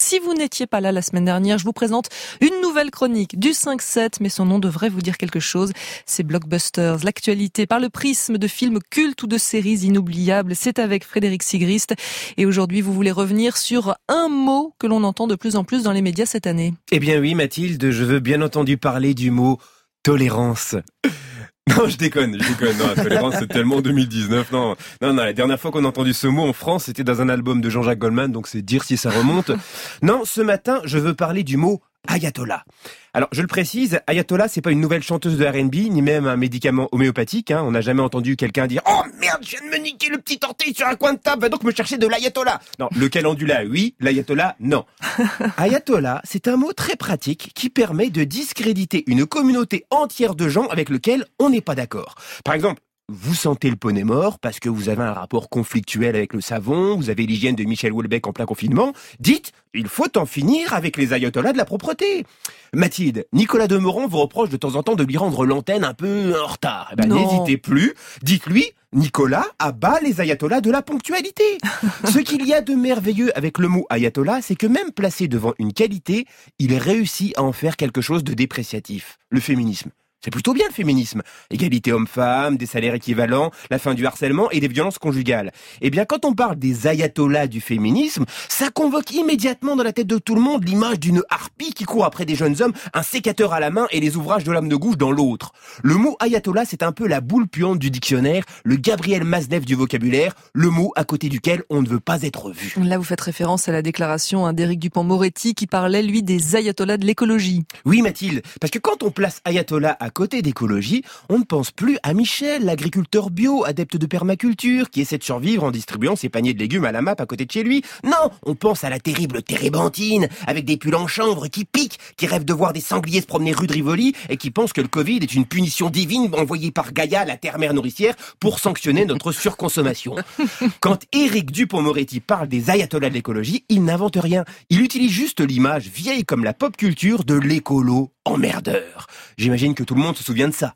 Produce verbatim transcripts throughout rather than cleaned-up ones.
Si vous n'étiez pas là la semaine dernière, je vous présente une nouvelle chronique du cinq sept, mais son nom devrait vous dire quelque chose. C'est Blockbusters, l'actualité par le prisme de films cultes ou de séries inoubliables. C'est avec Frédéric Sigrist. Et aujourd'hui, vous voulez revenir sur un mot que l'on entend de plus en plus dans les médias cette année. Eh bien oui, Mathilde, je veux bien entendu parler du mot tolérance. Non, je déconne, je déconne. Non, la tolérance, c'est tellement deux mille dix-neuf. Non, non, non, la dernière fois qu'on a entendu ce mot en France, c'était dans un album de Jean-Jacques Goldman, donc c'est dire si ça remonte. Non, ce matin, je veux parler du mot ayatollah. Alors, je le précise, ayatollah, c'est pas une nouvelle chanteuse de R and B, ni même un médicament homéopathique, hein. On n'a jamais entendu quelqu'un dire « Oh merde, je viens de me niquer le petit orteil sur un coin de table, va donc me chercher de l'ayatollah !» Non, le calendula, oui, l'ayatollah, non. Ayatollah, c'est un mot très pratique qui permet de discréditer une communauté entière de gens avec lesquels on n'est pas d'accord. Par exemple, vous sentez le poney mort parce que vous avez un rapport conflictuel avec le savon, vous avez l'hygiène de Michel Houellebecq en plein confinement. Dites, il faut en finir avec les ayatollahs de la propreté. Mathilde, Nicolas Demorand vous reproche de temps en temps de lui rendre l'antenne un peu en retard. Eh ben, n'hésitez plus, dites-lui, Nicolas abat les ayatollahs de la ponctualité. Ce qu'il y a de merveilleux avec le mot ayatollah, c'est que même placé devant une qualité, il réussit à en faire quelque chose de dépréciatif. Le féminisme. C'est plutôt bien le féminisme. Égalité homme-femme, des salaires équivalents, la fin du harcèlement et des violences conjugales. Eh bien, quand on parle des ayatollahs du féminisme, ça convoque immédiatement dans la tête de tout le monde l'image d'une harpie qui court après des jeunes hommes, un sécateur à la main et les ouvrages de l'homme de gauche dans l'autre. Le mot ayatollah, c'est un peu la boule puante du dictionnaire, le Gabriel Maznev du vocabulaire, le mot à côté duquel on ne veut pas être vu. Là, vous faites référence à la déclaration d'Éric Dupond-Moretti qui parlait, lui, des ayatollahs de l'écologie. Oui, Mathilde, parce que quand on place ayatollah à côté d'écologie, on ne pense plus à Michel, l'agriculteur bio, adepte de permaculture, qui essaie de survivre en distribuant ses paniers de légumes à la map à côté de chez lui. Non, on pense à la terrible térébenthine, avec des pulls en chanvre qui piquent, qui rêve de voir des sangliers se promener rue de Rivoli, et qui pense que le Covid est une punition divine envoyée par Gaïa, la terre-mère nourricière, pour sanctionner notre surconsommation. Quand Éric Dupond-Moretti parle des ayatollahs de l'écologie, il n'invente rien. Il utilise juste l'image vieille comme la pop culture de l'écolo emmerdeur. J'imagine que tout le monde se souvient de ça.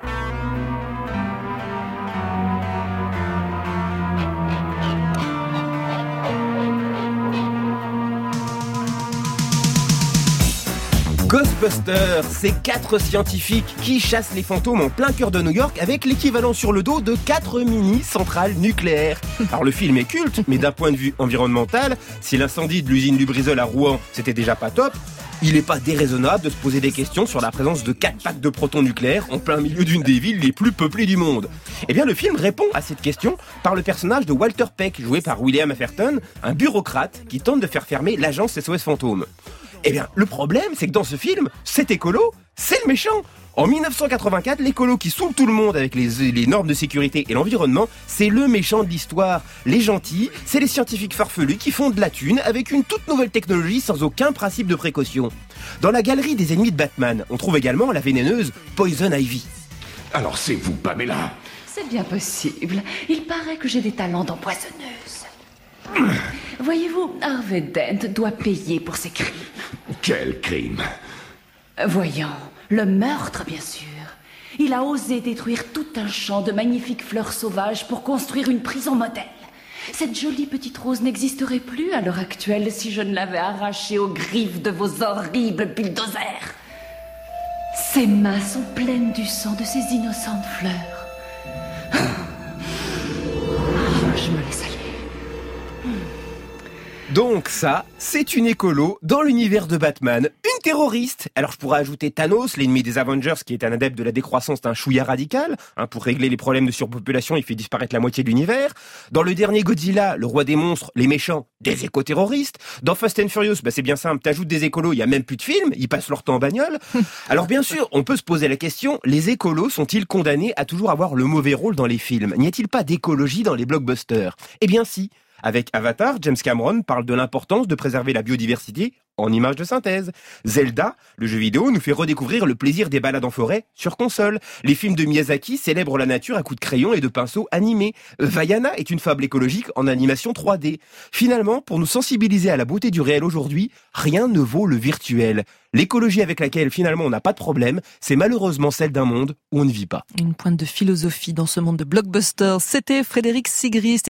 Ghostbusters, c'est quatre scientifiques qui chassent les fantômes en plein cœur de New York avec l'équivalent sur le dos de quatre mini-centrales nucléaires. Alors le film est culte, mais d'un point de vue environnemental, si l'incendie de l'usine Lubrizol à Rouen, c'était déjà pas top, il n'est pas déraisonnable de se poser des questions sur la présence de quatre packs de protons nucléaires en plein milieu d'une des villes les plus peuplées du monde. Eh bien, le film répond à cette question par le personnage de Walter Peck, joué par William Afferton, un bureaucrate qui tente de faire fermer l'agence S O S Fantôme. Eh bien, le problème, c'est que dans ce film, cet écolo, c'est le méchant. En dix-neuf cent quatre-vingt-quatre, l'écolo qui saoule tout le monde avec les, les normes de sécurité et l'environnement, c'est le méchant de l'histoire. Les gentils, c'est les scientifiques farfelus qui font de la thune avec une toute nouvelle technologie sans aucun principe de précaution. Dans la galerie des ennemis de Batman, on trouve également la vénéneuse Poison Ivy. Alors c'est vous, Pamela? C'est bien possible. Il paraît que j'ai des talents d'empoisonneuse. Voyez-vous, Harvey Dent doit payer pour ses crimes. Quel crime? Voyons, le meurtre, bien sûr. Il a osé détruire tout un champ de magnifiques fleurs sauvages pour construire une prison modèle. Cette jolie petite rose n'existerait plus à l'heure actuelle si je ne l'avais arrachée aux griffes de vos horribles bulldozers. Ses mains sont pleines du sang de ces innocentes fleurs. Oh, je me laisse aller. Donc ça, c'est une écolo dans l'univers de Batman, une terroriste. Alors je pourrais ajouter Thanos, l'ennemi des Avengers, qui est un adepte de la décroissance d'un chouïa radical. Hein, pour régler les problèmes de surpopulation, il fait disparaître la moitié de l'univers. Dans le dernier Godzilla, le roi des monstres, les méchants, des éco-terroristes. Dans Fast and Furious, bah c'est bien simple, t'ajoutes des écolos, il y a même plus de films, ils passent leur temps en bagnole. Alors bien sûr, on peut se poser la question, les écolos sont-ils condamnés à toujours avoir le mauvais rôle dans les films? N'y a-t-il pas d'écologie dans les blockbusters? Eh bien si. Avec Avatar, James Cameron parle de l'importance de préserver la biodiversité en images de synthèse. Zelda, le jeu vidéo, nous fait redécouvrir le plaisir des balades en forêt sur console. Les films de Miyazaki célèbrent la nature à coups de crayon et de pinceau animés. Vaiana est une fable écologique en animation trois D. Finalement, pour nous sensibiliser à la beauté du réel aujourd'hui, rien ne vaut le virtuel. L'écologie avec laquelle finalement on n'a pas de problème, c'est malheureusement celle d'un monde où on ne vit pas. Une pointe de philosophie dans ce monde de blockbusters. C'était Frédéric Sigrist.